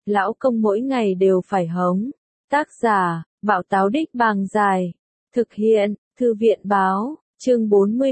lão công mỗi ngày đều phải hống. Tác giả, Bảo Táo Đích Bàng Dài. Thực hiện, Thư viện Báo, chương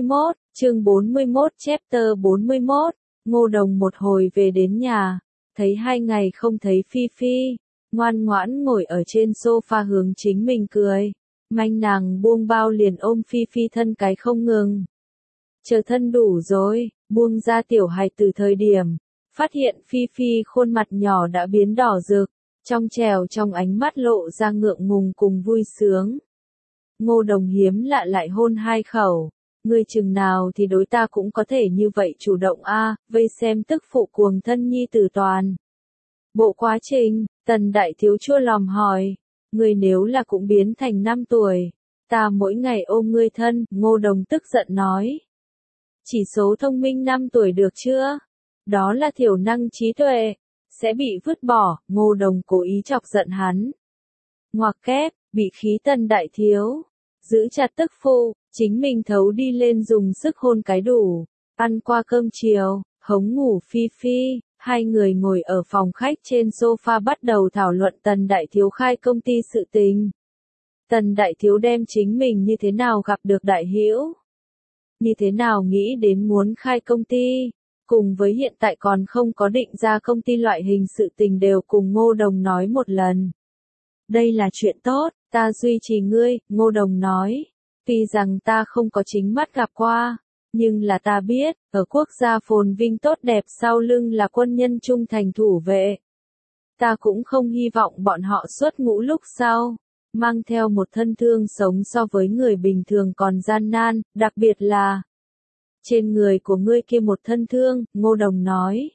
41, chapter 41. Ngô Đồng một hồi về đến nhà, thấy 2 ngày không thấy Phi Phi, ngoan ngoãn ngồi ở trên sofa hướng chính mình cười. Manh nàng buông bao liền ôm Phi Phi thân cái không ngừng. Chờ thân đủ rồi, buông ra tiểu hài từ thời điểm, phát hiện Phi Phi khuôn mặt nhỏ đã biến đỏ rực, trong trèo trong ánh mắt lộ ra ngượng ngùng cùng vui sướng. Ngô Đồng hiếm lạ lại hôn 2 khẩu, ngươi chừng nào thì đối ta cũng có thể như vậy chủ động a, vây xem tức phụ cuồng thân nhi tử toàn. Bộ quá trình, Tần Đại Thiếu chua lòng hỏi, ngươi nếu là cũng biến thành 5 tuổi, ta mỗi ngày ôm ngươi thân, Ngô Đồng tức giận nói. Chỉ số thông minh 5 tuổi được chưa? Đó là thiểu năng trí tuệ, sẽ bị vứt bỏ, Ngô Đồng cố ý chọc giận hắn. Ngoặc kép, bị khí Tần Đại Thiếu, giữ chặt tức phụ, chính mình thấu đi lên dùng sức hôn cái đủ, ăn qua cơm chiều, hống ngủ Phi Phi, 2 người ngồi ở phòng khách trên sofa bắt đầu thảo luận Tần Đại Thiếu khai công ty sự tình. Tần Đại Thiếu đem chính mình như thế nào gặp được Đại Hữu, như thế nào nghĩ đến muốn khai công ty, cùng với hiện tại còn không có định ra công ty loại hình sự tình đều cùng Ngô Đồng nói một lần. Đây là chuyện tốt, ta duy trì ngươi, Ngô Đồng nói. Tuy rằng ta không có chính mắt gặp qua, nhưng là ta biết, ở quốc gia phồn vinh tốt đẹp sau lưng là quân nhân trung thành thủ vệ. Ta cũng không hy vọng bọn họ xuất ngũ lúc sau, mang theo một thân thương sống so với người bình thường còn gian nan, đặc biệt là trên người của ngươi kia một thân thương, Ngô Đồng nói.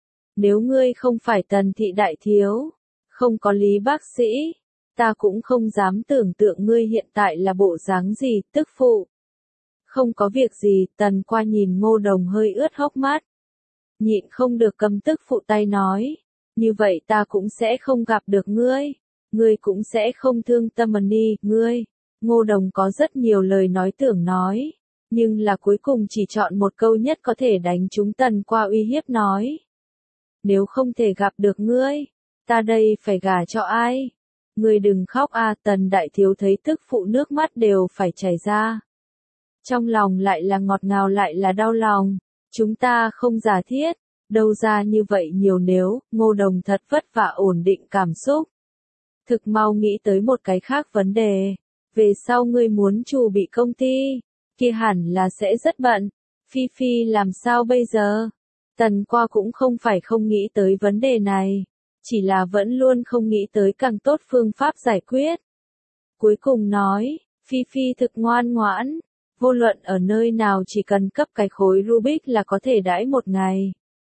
Nếu ngươi không phải Tần Thị Đại Thiếu, không có Lý bác sĩ, ta cũng không dám tưởng tượng ngươi hiện tại là bộ dáng gì, tức phụ. Không có việc gì, Tần qua nhìn Ngô Đồng hơi ướt hốc mắt. Nhịn không được cầm tức phụ tay nói, như vậy ta cũng sẽ không gặp được ngươi cũng sẽ không thương tâm ngươi. Ngô Đồng có rất nhiều lời nói tưởng nói, nhưng là cuối cùng chỉ chọn một câu nhất có thể đánh trúng Tần qua uy hiếp nói. Nếu không thể gặp được ngươi, ta đây phải gả cho ai? Ngươi đừng khóc a, Tần Đại Thiếu thấy tức phụ nước mắt đều phải chảy ra. Trong lòng lại là ngọt ngào lại là đau lòng, chúng ta không giả thiết, đâu ra như vậy nhiều nếu, Ngô Đồng thật vất vả ổn định cảm xúc. Thực mau nghĩ tới một cái khác vấn đề, về sau ngươi muốn chủ bị công ty, kia hẳn là sẽ rất bận, Phi Phi làm sao bây giờ? Tần qua cũng không phải không nghĩ tới vấn đề này, chỉ là vẫn luôn không nghĩ tới càng tốt phương pháp giải quyết. Cuối cùng nói, Phi Phi thực ngoan ngoãn, vô luận ở nơi nào chỉ cần cấp cái khối Rubik là có thể đãi một ngày.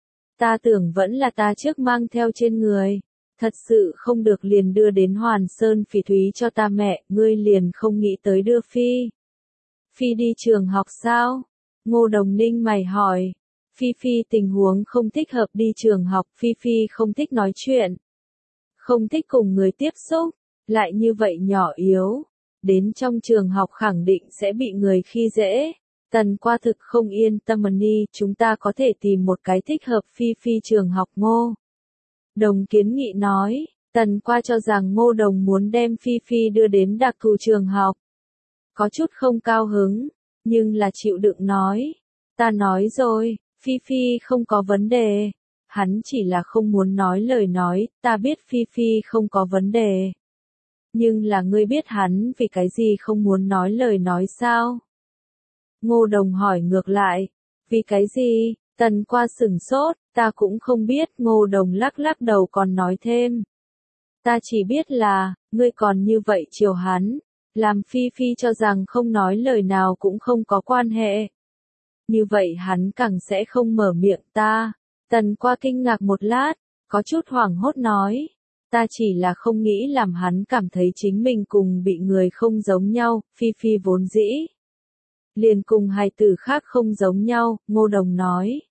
Ta tưởng vẫn là ta trước mang theo trên người, thật sự không được liền đưa đến Hoàn Sơn Phỉ Thúy cho ta mẹ, ngươi liền không nghĩ tới đưa Phi. Phi đi trường học sao? Ngô Đồng ninh mày hỏi. Phi Phi tình huống không thích hợp đi trường học, Phi Phi không thích nói chuyện, không thích cùng người tiếp xúc, lại như vậy nhỏ yếu, đến trong trường học khẳng định sẽ bị người khi dễ. Tần qua thực không yên tâm chúng ta có thể tìm một cái thích hợp Phi Phi trường học. Ngô Đồng kiến nghị nói, Tần qua cho rằng Ngô Đồng muốn đem Phi Phi đưa đến đặc thù trường học. Có chút không cao hứng, nhưng là chịu đựng nói, ta nói rồi, Phi Phi không có vấn đề. Hắn chỉ là không muốn nói lời nói, ta biết Phi Phi không có vấn đề. Nhưng là ngươi biết hắn vì cái gì không muốn nói lời nói sao? Ngô Đồng hỏi ngược lại, vì cái gì? Tần qua sửng sốt, ta cũng không biết. Ngô Đồng lắc lắc đầu còn nói thêm. Ta chỉ biết là, ngươi còn như vậy chiều hắn, làm Phi Phi cho rằng không nói lời nào cũng không có quan hệ. Như vậy hắn càng sẽ không mở miệng ta. Tần qua kinh ngạc một lát, có chút hoảng hốt nói. Ta chỉ là không nghĩ làm hắn cảm thấy chính mình cùng bị người không giống nhau, Phi Phi vốn dĩ liền cùng hài tử khác không giống nhau, Ngô Đồng nói.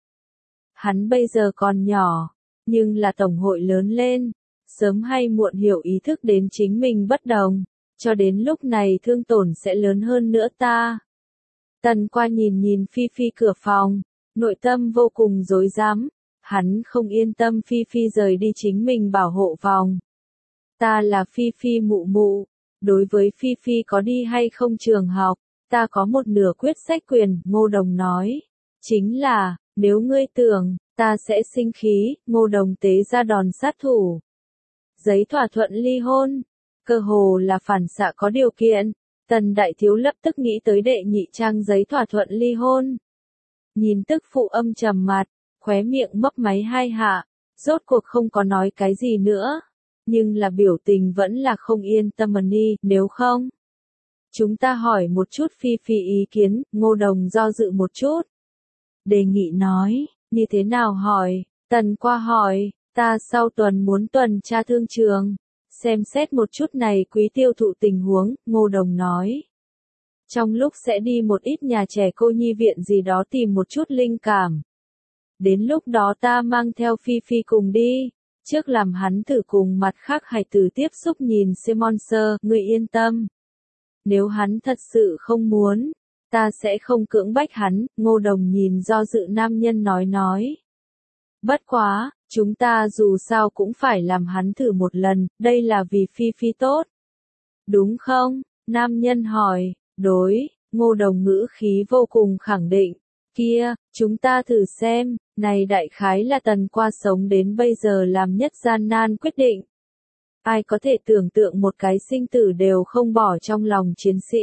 Hắn bây giờ còn nhỏ, nhưng là tổng hội lớn lên, sớm hay muộn hiểu ý thức đến chính mình bất đồng, cho đến lúc này thương tổn sẽ lớn hơn nữa ta. Tần qua nhìn Phi Phi cửa phòng, nội tâm vô cùng rối rắm, Hắn không yên tâm Phi Phi rời đi chính mình bảo hộ phòng. Ta là Phi Phi mụ mụ. Đối với Phi Phi có đi hay không trường học, ta có một nửa quyết sách quyền, Ngô Đồng nói. Chính là, nếu ngươi tưởng, ta sẽ sinh khí, Ngô Đồng tế ra đòn sát thủ. Giấy thỏa thuận ly hôn, cơ hồ là phản xạ có điều kiện, Tần Đại Thiếu lập tức nghĩ tới đệ nhị trang giấy thỏa thuận ly hôn. Nhìn tức phụ âm trầm mặt, khóe miệng mấp máy hai hạ, rốt cuộc không có nói cái gì nữa, nhưng là biểu tình vẫn là không yên tâm đi, nếu không. Chúng ta hỏi một chút Phi Phi ý kiến, Ngô Đồng do dự một chút. Đề nghị nói, như thế nào hỏi, Tần qua hỏi, ta sau tuần muốn tuần tra thương trường, xem xét một chút này quý tiêu thụ tình huống, Ngô Đồng nói. Trong lúc sẽ đi một ít nhà trẻ cô nhi viện gì đó tìm một chút linh cảm. Đến lúc đó ta mang theo Phi Phi cùng đi, trước làm hắn thử cùng mặt khác hài tử tiếp xúc nhìn xem monster, ngươi yên tâm. Nếu hắn thật sự không muốn, ta sẽ không cưỡng bách hắn, Ngô Đồng nhìn do dự nam nhân nói. Bất quá, chúng ta dù sao cũng phải làm hắn thử một lần, đây là vì Phi Phi tốt. Đúng không? Nam nhân hỏi, đối, Ngô Đồng ngữ khí vô cùng khẳng định. Kia, chúng ta thử xem, này đại khái là Tần qua sống đến bây giờ làm nhất gian nan quyết định. Ai có thể tưởng tượng một cái sinh tử đều không bỏ trong lòng chiến sĩ.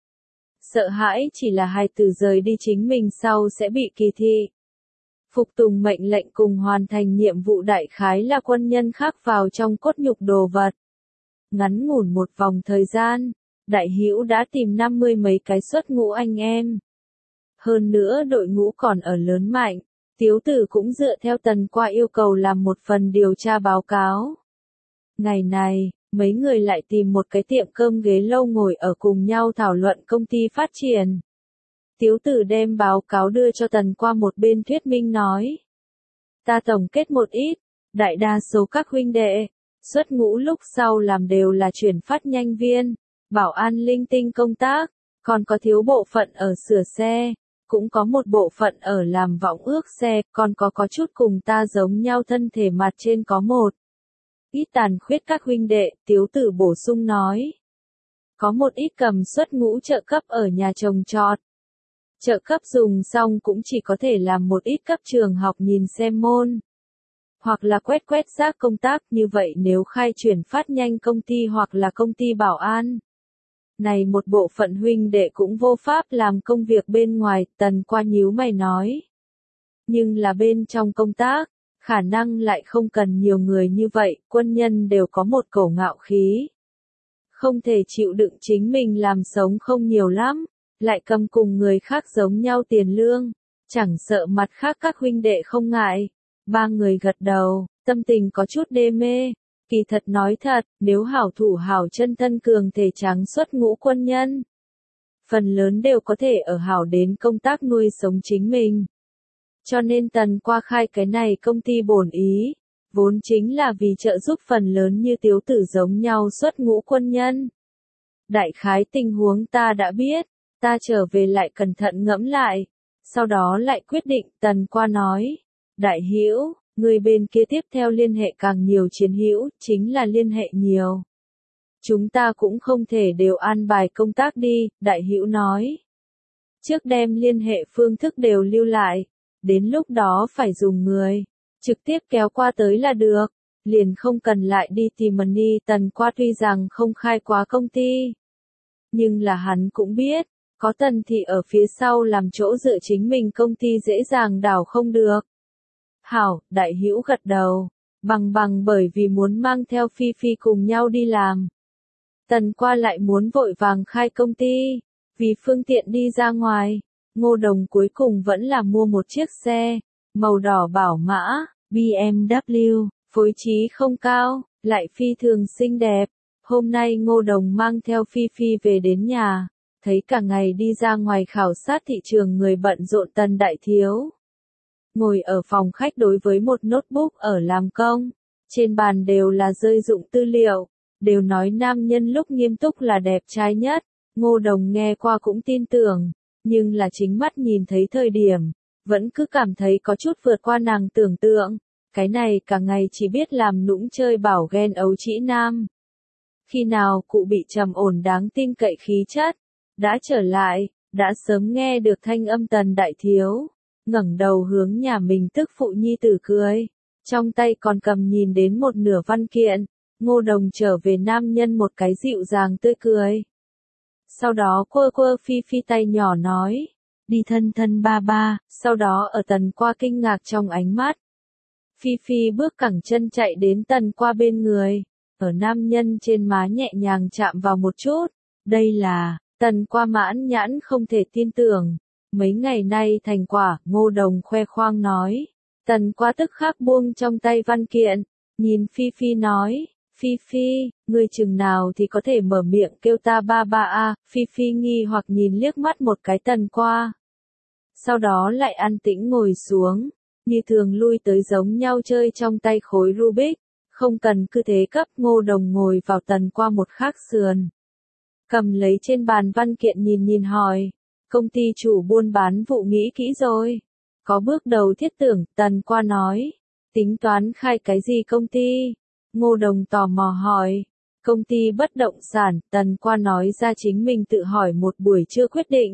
Sợ hãi chỉ là hai từ rời đi chính mình sau sẽ bị kỳ thị. Phục tùng mệnh lệnh cùng hoàn thành nhiệm vụ đại khái là quân nhân khắc vào trong cốt nhục đồ vật. Ngắn ngủn một vòng thời gian, Đại Hữu đã tìm 50 mấy cái xuất ngũ anh em. Hơn nữa đội ngũ còn ở lớn mạnh, Tiếu Tử cũng dựa theo Tần qua yêu cầu làm một phần điều tra báo cáo. Ngày này, mấy người lại tìm một cái tiệm cơm ghế lâu ngồi ở cùng nhau thảo luận công ty phát triển. Tiếu Tử đem báo cáo đưa cho Tần qua một bên thuyết minh nói. Ta tổng kết một ít, đại đa số các huynh đệ, xuất ngũ lúc sau làm đều là chuyển phát nhanh viên, bảo an linh tinh công tác, còn có thiếu bộ phận ở sửa xe, cũng có một bộ phận ở làm võng ước xe, còn có chút cùng ta giống nhau thân thể mặt trên có một ít tàn khuyết các huynh đệ, Tiếu Tử bổ sung nói. Có một ít cầm xuất ngũ trợ cấp ở nhà trồng trọt. Trợ cấp dùng xong cũng chỉ có thể làm một ít cấp trường học nhìn xem môn. Hoặc là quét rác công tác, như vậy nếu khai chuyển phát nhanh công ty hoặc là công ty bảo an. Này một bộ phận huynh đệ cũng vô pháp làm công việc bên ngoài, Tần qua nhíu mày nói. Nhưng là bên trong công tác, khả năng lại không cần nhiều người như vậy, quân nhân đều có một cổ ngạo khí. Không thể chịu đựng chính mình làm sống không nhiều lắm, lại cầm cùng người khác giống nhau tiền lương, chẳng sợ mặt khác các huynh đệ không ngại. Ba người gật đầu, tâm tình có chút đê mê. Kỳ thật nói thật, nếu hảo thủ hảo chân thân cường thể trắng xuất ngũ quân nhân, phần lớn đều có thể ở hảo đến công tác nuôi sống chính mình. Cho nên Tần qua khai cái này công ty bổn ý, vốn chính là vì trợ giúp phần lớn như Tiếu Tử giống nhau xuất ngũ quân nhân. Đại khái tình huống ta đã biết, ta trở về lại cẩn thận ngẫm lại, sau đó lại quyết định, Tần qua nói. Đại Hữu, người bên kia tiếp theo liên hệ càng nhiều chiến hữu, chính là liên hệ nhiều. Chúng ta cũng không thể đều an bài công tác đi, Đại Hữu nói. Trước đem liên hệ phương thức đều lưu lại, đến lúc đó phải dùng người, trực tiếp kéo qua tới là được, liền không cần lại đi tìm money. Tần qua tuy rằng không khai quá công ty, nhưng là hắn cũng biết, có Tần thị ở phía sau làm chỗ dựa chính mình công ty dễ dàng đảo không được. Hảo, Đại Hữu gật đầu, bằng bởi vì muốn mang theo Phi Phi cùng nhau đi làm. Tần qua lại muốn vội vàng khai công ty, vì phương tiện đi ra ngoài, Ngô Đồng cuối cùng vẫn là mua một chiếc xe, màu đỏ bảo mã, BMW, phối trí không cao, lại phi thường xinh đẹp. Hôm nay Ngô Đồng mang theo Phi Phi về đến nhà, thấy cả ngày đi ra ngoài khảo sát thị trường người bận rộn Tần Đại Thiếu. Ngồi ở phòng khách đối với một notebook ở làm công, trên bàn đều là rơi dụng tư liệu, đều nói nam nhân lúc nghiêm túc là đẹp trai nhất, Ngô Đồng nghe qua cũng tin tưởng, nhưng là chính mắt nhìn thấy thời điểm, vẫn cứ cảm thấy có chút vượt qua nàng tưởng tượng. Cái này cả ngày chỉ biết làm nũng chơi bảo ghen ấu trĩ nam. Khi nào cụ bị trầm ổn đáng tin cậy khí chất, đã trở lại, đã sớm nghe được thanh âm Tần đại thiếu, ngẩng đầu hướng nhà mình tức phụ nhi tử cười, trong tay còn cầm nhìn đến một nửa văn kiện. Ngô Đồng trở về nam nhân một cái dịu dàng tươi cười. Sau đó quơ quơ Phi Phi tay nhỏ nói, đi thân thân ba ba, sau đó ở Tần Qua kinh ngạc trong ánh mắt. Phi Phi bước cẳng chân chạy đến Tần Qua bên người, ở nam nhân trên má nhẹ nhàng chạm vào một chút. Đây là, Tần Qua mãn nhãn không thể tin tưởng. Mấy ngày nay thành quả, Ngô Đồng khoe khoang nói. Tần Qua tức khắc buông trong tay văn kiện, nhìn Phi Phi nói, Phi Phi, ngươi chừng nào thì có thể mở miệng kêu ta ba ba a? Phi Phi nghi hoặc nhìn liếc mắt một cái Tần Qua. Sau đó lại an tĩnh ngồi xuống, như thường lui tới giống nhau chơi trong tay khối Rubik, không cần cứ thế cấp. Ngô Đồng ngồi vào Tần Qua một khác sườn. Cầm lấy trên bàn văn kiện nhìn nhìn hỏi, công ty chủ buôn bán vụ nghĩ kỹ rồi. Có bước đầu thiết tưởng, Tần Qua nói, tính toán khai cái gì công ty? Ngô Đồng tò mò hỏi, công ty bất động sản. Tần Qua nói ra chính mình tự hỏi một buổi chưa quyết định.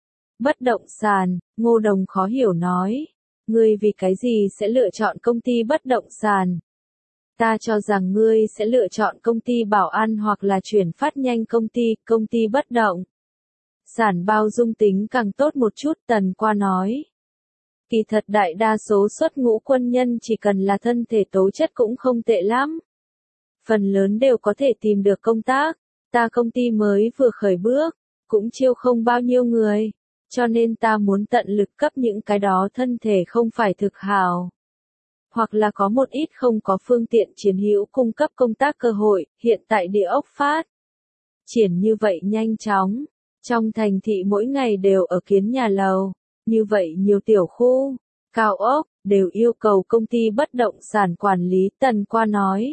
Bất động sản, Ngô Đồng khó hiểu nói, ngươi vì cái gì sẽ lựa chọn công ty bất động sản? Ta cho rằng ngươi sẽ lựa chọn công ty bảo an hoặc là chuyển phát nhanh công ty bất động sản bao dung tính càng tốt một chút. Tần Qua nói, kỳ thật đại đa số xuất ngũ quân nhân chỉ cần là thân thể tố chất cũng không tệ lắm. Phần lớn đều có thể tìm được công tác, ta công ty mới vừa khởi bước, cũng chiêu không bao nhiêu người, cho nên ta muốn tận lực cấp những cái đó thân thể không phải thực hảo. Hoặc là có một ít không có phương tiện chiến hữu cung cấp công tác cơ hội. Hiện tại địa ốc phát triển như vậy nhanh chóng, trong thành thị mỗi ngày đều ở kiến nhà lầu, như vậy nhiều tiểu khu, cao ốc, đều yêu cầu công ty bất động sản quản lý. Tần Qua nói,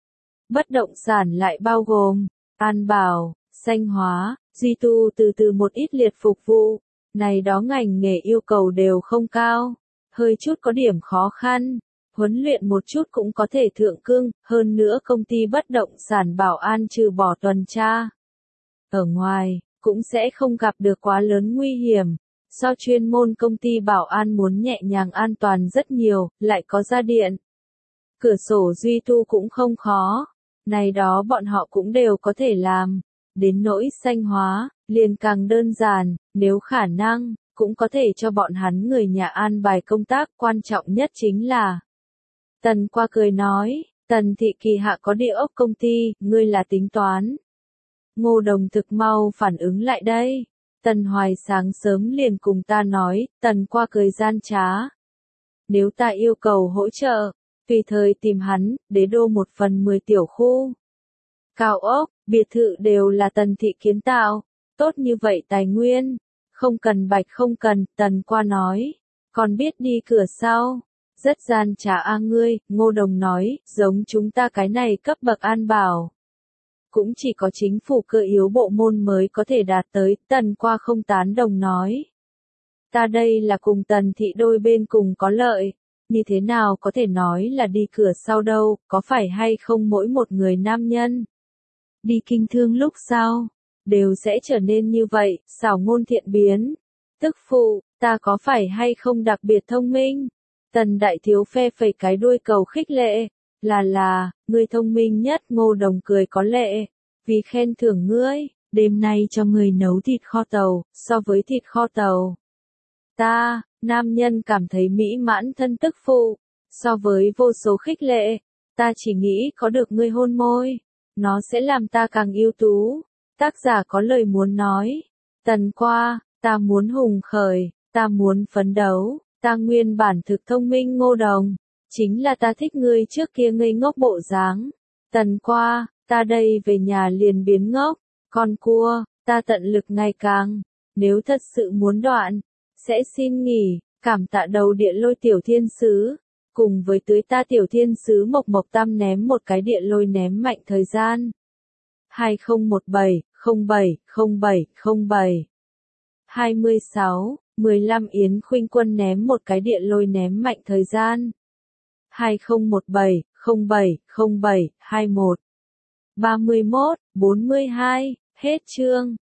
bất động sản lại bao gồm, an bảo, xanh hóa, duy tu từ một ít liệt phục vụ, này đó ngành nghề yêu cầu đều không cao, hơi chút có điểm khó khăn. Huấn luyện một chút cũng có thể thượng cương. Hơn nữa công ty bất động sản bảo an trừ bỏ tuần tra ở ngoài, cũng sẽ không gặp được quá lớn nguy hiểm. So chuyên môn công ty bảo an muốn nhẹ nhàng an toàn rất nhiều, lại có ra điện. Cửa sổ duy tu cũng không khó. Này đó bọn họ cũng đều có thể làm. Đến nỗi xanh hóa, liền càng đơn giản, nếu khả năng, cũng có thể cho bọn hắn người nhà an bài công tác. Quan trọng nhất chính là, Tần Qua cười nói, Tần thị kỳ hạ có địa ốc công ty, ngươi là tính toán. Ngô Đồng thực mau phản ứng lại đây. Tần Hoài sáng sớm liền cùng ta nói. Tần Qua cười gian trá. Nếu ta yêu cầu hỗ trợ, tùy thời tìm hắn. Đế đô 1/10 tiểu khu, cao ốc, biệt thự đều là Tần thị kiến tạo. Tốt như vậy tài nguyên, không cần bạch không cần. Tần Qua nói, còn biết đi cửa sau. Rất gian trá a ngươi. Ngô Đồng nói, giống chúng ta cái này cấp bậc an bảo, cũng chỉ có chính phủ cơ yếu bộ môn mới có thể đạt tới. Tần Qua không tán đồng nói, ta đây là cùng Tần thị đôi bên cùng có lợi, như thế nào có thể nói là đi cửa sau đâu? Có phải hay không mỗi một người nam nhân đi kinh thương lúc sau đều sẽ trở nên như vậy, xảo ngôn thiện biến? Tức phụ, ta có phải hay không đặc biệt thông minh? Tần đại thiếu phe phẩy cái đuôi cầu khích lệ, là, ngươi thông minh nhất. Ngô Đồng cười có lệ, vì khen thưởng ngươi, đêm nay cho ngươi nấu thịt kho tàu. So với thịt kho tàu, ta, nam nhân cảm thấy mỹ mãn thân tức phụ. So với vô số khích lệ, ta chỉ nghĩ có được ngươi hôn môi, nó sẽ làm ta càng ưu tú. Tác giả có lời muốn nói, Tần Qua, ta muốn hùng khởi, ta muốn phấn đấu. Ta nguyên bản thực thông minh. Ngô Đồng, chính là ta thích ngươi trước kia ngây ngốc bộ dáng. Tần Qua, ta đây về nhà liền biến ngốc. Con cua, ta tận lực ngày càng. Nếu thật sự muốn đoạn, sẽ xin nghỉ. Cảm tạ đầu địa lôi tiểu thiên sứ. Cùng với tưới ta tiểu thiên sứ Mộc Mộc Tam ném một cái địa lôi ném mạnh thời gian. 2017, 07, 07, 07. 26. 15 Yến Khuynh Quân ném một cái điện lôi ném mạnh thời gian. 2017, 07, 07, 21. 31, 42, hết chương.